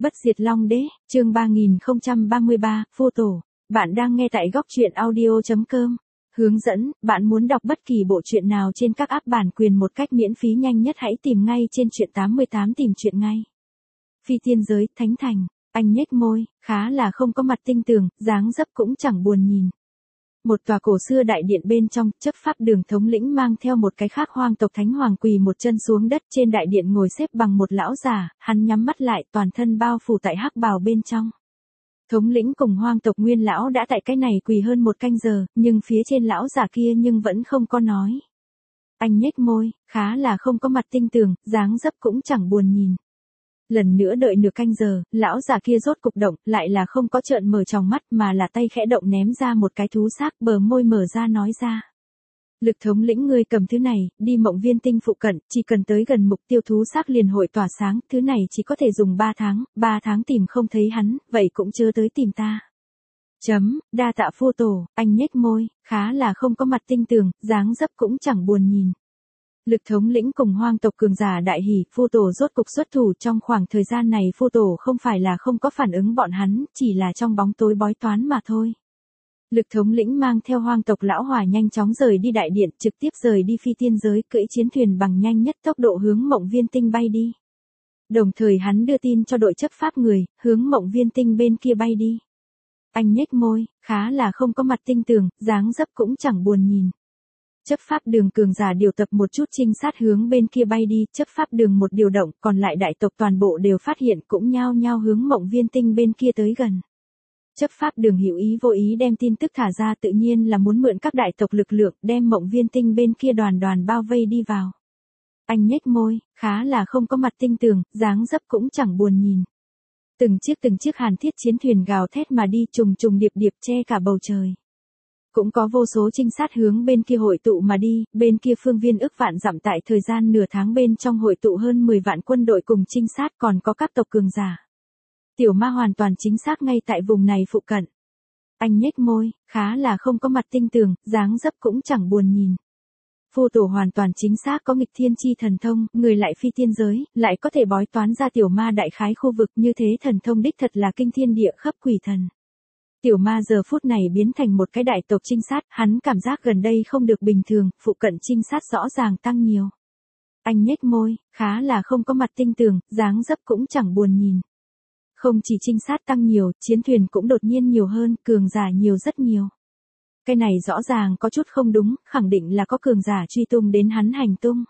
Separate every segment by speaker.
Speaker 1: Bất diệt Long Đế, chương 3033, Phu Tổ. Bạn đang nghe tại góc truyện audio.com. Hướng dẫn, bạn muốn đọc bất kỳ bộ truyện nào trên các app bản quyền một cách miễn phí nhanh nhất hãy tìm ngay trên truyện 88 tìm truyện ngay. Phi tiên giới, Thánh Thành, anh nhếch môi, khá là không có mặt tinh tường, dáng dấp cũng chẳng buồn nhìn. Một tòa cổ xưa đại điện bên trong, chấp pháp đường thống lĩnh mang theo một cái khác hoang tộc thánh hoàng quỳ một chân xuống đất trên đại điện ngồi xếp bằng một lão già, hắn nhắm mắt lại toàn thân bao phủ tại hắc bào bên trong. Thống lĩnh cùng hoang tộc nguyên lão đã tại cái này quỳ hơn một canh giờ, nhưng phía trên lão già kia nhưng vẫn không có nói. Anh nhếch môi, khá là không có mặt tinh tường, dáng dấp cũng chẳng buồn nhìn. Lần nữa đợi nửa canh giờ, lão già kia rốt cục động, lại là không có trợn mở tròng mắt mà là tay khẽ động ném ra một cái thú xác, bờ môi mở ra nói ra. Lực thống lĩnh ngươi cầm thứ này, đi Mộng Viên Tinh phụ cận, chỉ cần tới gần mục tiêu thú xác liền hội tỏa sáng, thứ này chỉ có thể dùng 3 tháng tìm không thấy hắn, vậy cũng chưa tới tìm ta. Đa tạ Phu Tổ, anh nhếch môi, khá là không có mặt tinh tường, dáng dấp cũng chẳng buồn nhìn. Lực thống lĩnh cùng hoang tộc cường giả đại hỉ, Phu Tổ rốt cục xuất thủ. Trong khoảng thời gian này Phu Tổ không phải là không có phản ứng bọn hắn, chỉ là trong bóng tối bói toán mà thôi. Lực thống lĩnh mang theo hoang tộc lão hỏa nhanh chóng rời đi đại điện, trực tiếp rời đi phi tiên giới, cưỡi chiến thuyền bằng nhanh nhất tốc độ hướng Mộng Viên Tinh bay đi. Đồng thời hắn đưa tin cho đội chấp pháp người, hướng Mộng Viên Tinh bên kia bay đi. Anh nhếch môi, khá là không có mặt tinh tường, dáng dấp cũng chẳng buồn nhìn. Chấp pháp đường cường giả điều tập một chút trinh sát hướng bên kia bay đi, chấp pháp đường một điều động, còn lại đại tộc toàn bộ đều phát hiện cũng nhao nhao hướng Mộng Viên Tinh bên kia tới gần. Chấp pháp đường hữu ý vô ý đem tin tức thả ra, tự nhiên là muốn mượn các đại tộc lực lượng đem Mộng Viên Tinh bên kia đoàn bao vây đi vào. Anh nhếch môi, khá là không có mặt tinh tường, dáng dấp cũng chẳng buồn nhìn. Từng chiếc hàn thiết chiến thuyền gào thét mà đi, trùng điệp che cả bầu trời. Cũng có vô số trinh sát hướng bên kia hội tụ mà đi, bên kia phương viên ức vạn dặm tại thời gian nửa tháng bên trong hội tụ hơn 10 vạn quân đội cùng trinh sát, còn có các tộc cường giả. Tiểu ma hoàn toàn chính xác ngay tại vùng này phụ cận. Anh nhếch môi, khá là không có mặt tinh tường, dáng dấp cũng chẳng buồn nhìn. Phu Tổ hoàn toàn chính xác có nghịch thiên chi thần thông, người lại phi tiên giới, lại có thể bói toán ra tiểu ma đại khái khu vực, như thế thần thông đích thật là kinh thiên địa khắp quỷ thần. Tiểu ma giờ phút này biến thành một cái đại tộc trinh sát, hắn cảm giác gần đây không được bình thường, phụ cận trinh sát rõ ràng tăng nhiều. Anh nhếch môi, khá là không có mặt tinh tường, dáng dấp cũng chẳng buồn nhìn. Không chỉ trinh sát tăng nhiều, chiến thuyền cũng đột nhiên nhiều hơn, cường giả nhiều rất nhiều. Cái này rõ ràng có chút không đúng, khẳng định là có cường giả truy tung đến hắn hành tung.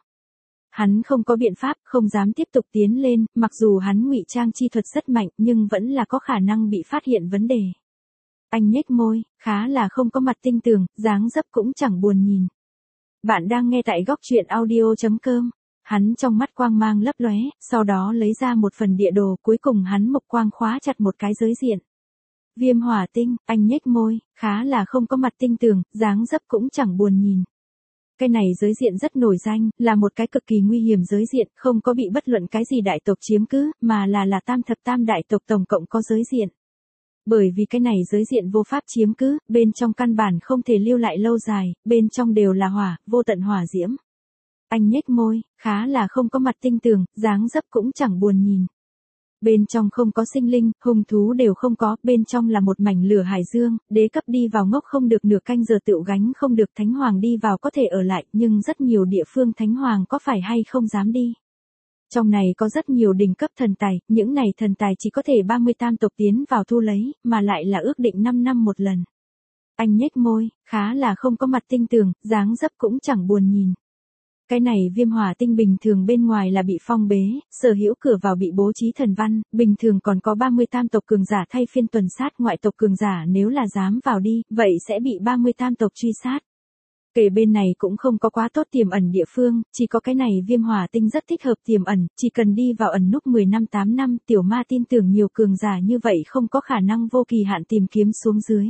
Speaker 1: Hắn không có biện pháp, không dám tiếp tục tiến lên, mặc dù hắn ngụy trang chi thuật rất mạnh nhưng vẫn là có khả năng bị phát hiện vấn đề. Anh nhếch môi, khá là không có mặt tinh tường, dáng dấp cũng chẳng buồn nhìn. Bạn đang nghe tại góc truyện audio.com. Hắn trong mắt quang mang lấp lóe, sau đó lấy ra một phần địa đồ, cuối cùng hắn mộc quang khóa chặt một cái giới diện. Viêm hỏa tinh, anh nhếch môi, khá là không có mặt tinh tường, dáng dấp cũng chẳng buồn nhìn. Cái này giới diện rất nổi danh, là một cái cực kỳ nguy hiểm giới diện, không có bị bất luận cái gì đại tộc chiếm cứ, mà là tam thập tam đại tộc tổng cộng có giới diện. Bởi vì cái này giới diện vô pháp chiếm cứ, bên trong căn bản không thể lưu lại lâu dài, bên trong đều là hỏa, vô tận hỏa diễm. Anh nhếch môi, khá là không có mặt tinh tường, dáng dấp cũng chẳng buồn nhìn. Bên trong không có sinh linh, hung thú đều không có, bên trong là một mảnh lửa hải dương, đế cấp đi vào ngốc không được nửa canh giờ tựu gánh không được, thánh hoàng đi vào có thể ở lại, nhưng rất nhiều địa phương thánh hoàng có phải hay không dám đi. Trong này có rất nhiều đỉnh cấp thần tài, những này thần tài chỉ có thể 30 tam tộc tiến vào thu lấy, mà lại là ước định 5 năm một lần. Anh nhếch môi, khá là không có mặt tinh tường, dáng dấp cũng chẳng buồn nhìn. Cái này viêm hỏa tinh bình thường bên ngoài là bị phong bế, sở hữu cửa vào bị bố trí thần văn, bình thường còn có 30 tam tộc cường giả thay phiên tuần sát, ngoại tộc cường giả nếu là dám vào đi, vậy sẽ bị 30 tam tộc truy sát. Kể bên này cũng không có quá tốt tiềm ẩn địa phương, chỉ có cái này viêm hỏa tinh rất thích hợp tiềm ẩn, chỉ cần đi vào ẩn núp 10 năm 8 năm, tiểu ma tin tưởng nhiều cường giả như vậy không có khả năng vô kỳ hạn tìm kiếm xuống dưới.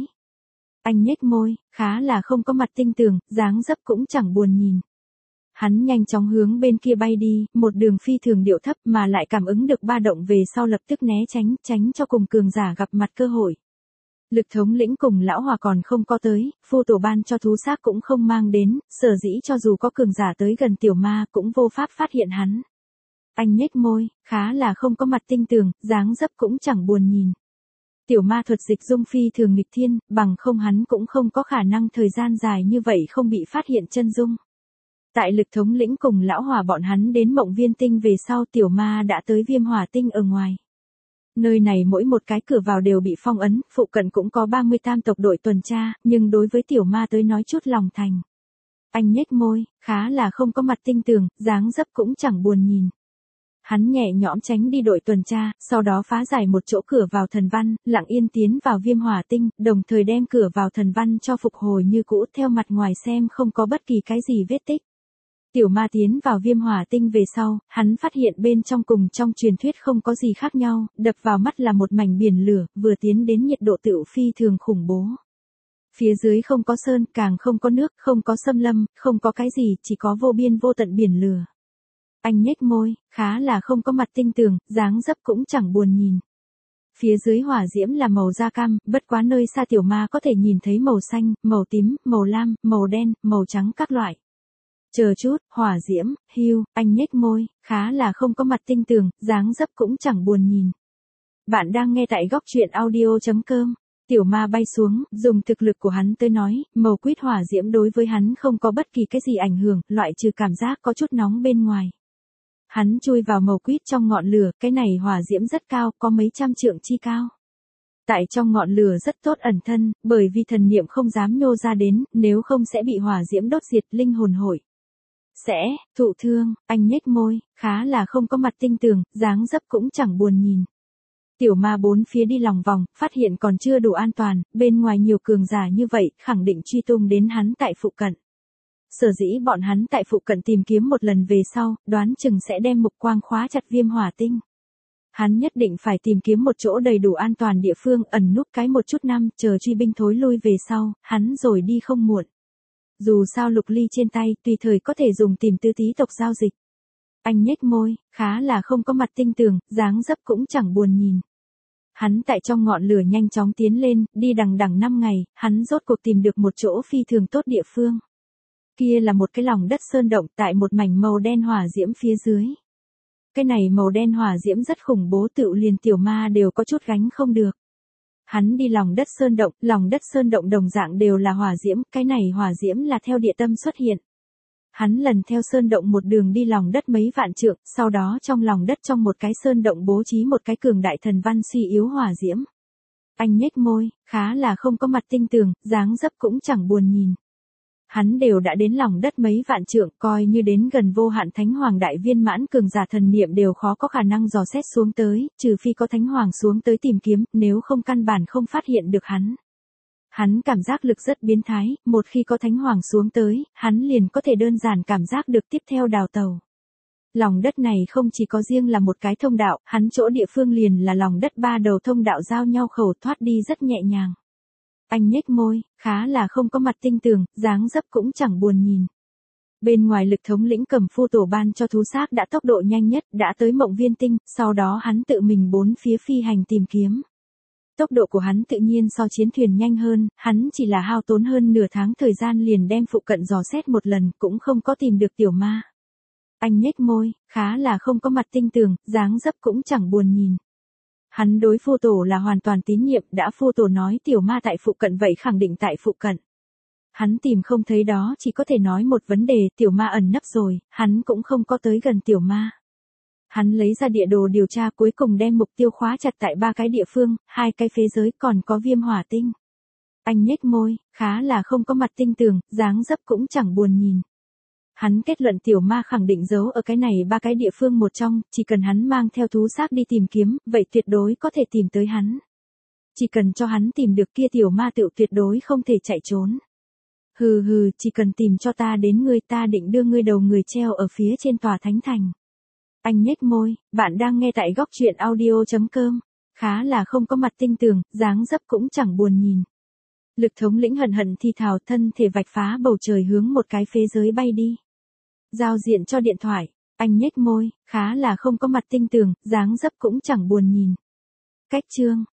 Speaker 1: Anh nhếch môi, khá là không có mặt tinh tường, dáng dấp cũng chẳng buồn nhìn. Hắn nhanh chóng hướng bên kia bay đi, một đường phi thường điệu thấp mà lại cảm ứng được ba động về sau lập tức né tránh cho cùng cường giả gặp mặt cơ hội. Lực thống lĩnh cùng lão hòa còn không có tới, Phu Tổ ban cho thú xác cũng không mang đến, sở dĩ cho dù có cường giả tới gần tiểu ma cũng vô pháp phát hiện hắn. Anh nhếch môi, khá là không có mặt tinh tường, dáng dấp cũng chẳng buồn nhìn. Tiểu ma thuật dịch dung phi thường nghịch thiên, bằng không hắn cũng không có khả năng thời gian dài như vậy không bị phát hiện chân dung. Tại Lực thống lĩnh cùng lão hỏa bọn hắn đến Mộng Viên Tinh về sau, tiểu ma đã tới Viêm Hỏa Tinh ở ngoài. Nơi này mỗi một cái cửa vào đều bị phong ấn, phụ cận cũng có 30 tam tộc đội tuần tra, nhưng đối với tiểu ma tới nói chút lòng thành. Anh nhếch môi, khá là không có mặt tinh tường, dáng dấp cũng chẳng buồn nhìn. Hắn nhẹ nhõm tránh đi đội tuần tra, sau đó phá giải một chỗ cửa vào thần văn, lặng yên tiến vào Viêm Hỏa Tinh, đồng thời đem cửa vào thần văn cho phục hồi như cũ, theo mặt ngoài xem không có bất kỳ cái gì vết tích. Tiểu ma tiến vào Viêm Hỏa Tinh về sau, hắn phát hiện bên trong cùng trong truyền thuyết không có gì khác nhau, đập vào mắt là một mảnh biển lửa, vừa tiến đến nhiệt độ tựu phi thường khủng bố. Phía dưới không có sơn, càng không có nước, không có xâm lâm, không có cái gì, chỉ có vô biên vô tận biển lửa. Anh nhếch môi, khá là không có mặt tinh tường, dáng dấp cũng chẳng buồn nhìn. Phía dưới hỏa diễm là màu da cam, bất quá nơi xa tiểu ma có thể nhìn thấy màu xanh, màu tím, màu lam, màu đen, màu trắng các loại. Chờ chút, hỏa diễm, hưu, anh nhếch môi, khá là không có mặt tinh tường, dáng dấp cũng chẳng buồn nhìn. Bạn đang nghe tại góc truyện audio.com. Tiểu ma bay xuống, dùng thực lực của hắn tới nói, màu quýt hỏa diễm đối với hắn không có bất kỳ cái gì ảnh hưởng, loại trừ cảm giác có chút nóng bên ngoài. Hắn chui vào màu quýt trong ngọn lửa, cái này hỏa diễm rất cao, có mấy trăm trượng chi cao. Tại trong ngọn lửa rất tốt ẩn thân, bởi vì thần niệm không dám nhô ra đến, nếu không sẽ bị hỏa diễm đốt diệt linh hồn hội. Sẽ, thụ thương, anh nhếch môi, khá là không có mặt tinh tường, dáng dấp cũng chẳng buồn nhìn. Tiểu ma bốn phía đi lòng vòng, phát hiện còn chưa đủ an toàn, bên ngoài nhiều cường giả như vậy, khẳng định truy tung đến hắn tại phụ cận. Sở dĩ bọn hắn tại phụ cận tìm kiếm một lần về sau, đoán chừng sẽ đem mục quang khóa chặt Viêm Hỏa Tinh. Hắn nhất định phải tìm kiếm một chỗ đầy đủ an toàn địa phương, ẩn núp cái một chút năm, chờ truy binh thối lui về sau, hắn rồi đi không muộn. Dù sao lục ly trên tay, tùy thời có thể dùng tìm tư tí tộc giao dịch. Anh nhếch môi, khá là không có mặt tinh tường, dáng dấp cũng chẳng buồn nhìn. Hắn tại trong ngọn lửa nhanh chóng tiến lên, đi đằng đằng 5 ngày, hắn rốt cuộc tìm được một chỗ phi thường tốt địa phương. Kia là một cái lòng đất sơn động tại một mảnh màu đen hỏa diễm phía dưới. Cái này màu đen hỏa diễm rất khủng bố, tựu liền tiểu ma đều có chút gánh không được. Hắn đi lòng đất sơn động đồng dạng đều là hỏa diễm, cái này hỏa diễm là theo địa tâm xuất hiện. Hắn lần theo sơn động một đường đi lòng đất mấy vạn trượng, sau đó trong lòng đất trong một cái sơn động bố trí một cái cường đại thần văn suy yếu hỏa diễm. Anh nhếch môi, khá là không có mặt tinh tường, dáng dấp cũng chẳng buồn nhìn. Hắn đều đã đến lòng đất mấy vạn trượng, coi như đến gần vô hạn thánh hoàng đại viên mãn cường giả thần niệm đều khó có khả năng dò xét xuống tới, trừ phi có thánh hoàng xuống tới tìm kiếm, nếu không căn bản không phát hiện được hắn. Hắn cảm giác lực rất biến thái, một khi có thánh hoàng xuống tới, hắn liền có thể đơn giản cảm giác được tiếp theo đào tàu. Lòng đất này không chỉ có riêng là một cái thông đạo, hắn chỗ địa phương liền là lòng đất 3 đầu thông đạo giao nhau khẩu, thoát đi rất nhẹ nhàng. Anh nhếch môi, khá là không có mặt tinh tường, dáng dấp cũng chẳng buồn nhìn. Bên ngoài Lực thống lĩnh cầm phu tổ ban cho thú xác đã tốc độ nhanh nhất, đã tới Mộng Viên Tinh, sau đó hắn tự mình bốn phía phi hành tìm kiếm. Tốc độ của hắn tự nhiên so chiến thuyền nhanh hơn, hắn chỉ là hao tốn hơn nửa tháng thời gian liền đem phụ cận dò xét một lần, cũng không có tìm được tiểu ma. Anh nhếch môi, khá là không có mặt tinh tường, dáng dấp cũng chẳng buồn nhìn. Hắn đối phu tổ là hoàn toàn tín nhiệm, đã phu tổ nói tiểu ma tại phụ cận vậy khẳng định tại phụ cận. Hắn tìm không thấy đó chỉ có thể nói một vấn đề, tiểu ma ẩn nấp rồi, hắn cũng không có tới gần tiểu ma. Hắn lấy ra địa đồ điều tra, cuối cùng đem mục tiêu khóa chặt tại 3 cái địa phương, 2 cái phế giới, còn có Viêm Hỏa Tinh. Anh nhếch môi, khá là không có mặt tinh tường, dáng dấp cũng chẳng buồn nhìn. Hắn kết luận tiểu ma khẳng định giấu ở cái này 3 cái địa phương một trong, chỉ cần hắn mang theo thú xác đi tìm kiếm, vậy tuyệt đối có thể tìm tới hắn. Chỉ cần cho hắn tìm được kia tiểu ma tựu tuyệt đối không thể chạy trốn. Hừ hừ, chỉ cần tìm cho ta đến ngươi, ta định đưa ngươi đầu người treo ở phía trên tòa thánh thành. Anh nhếch môi, bạn đang nghe tại góc truyện audio.com. Khá là không có mặt tinh tường, dáng dấp cũng chẳng buồn nhìn. Lực thống lĩnh hận hận thì thào, thân thể vạch phá bầu trời hướng một cái phế giới bay đi. Giao diện cho điện thoại, anh nhếch môi, khá là không có mặt tinh tường, dáng dấp cũng chẳng buồn nhìn. Cách chương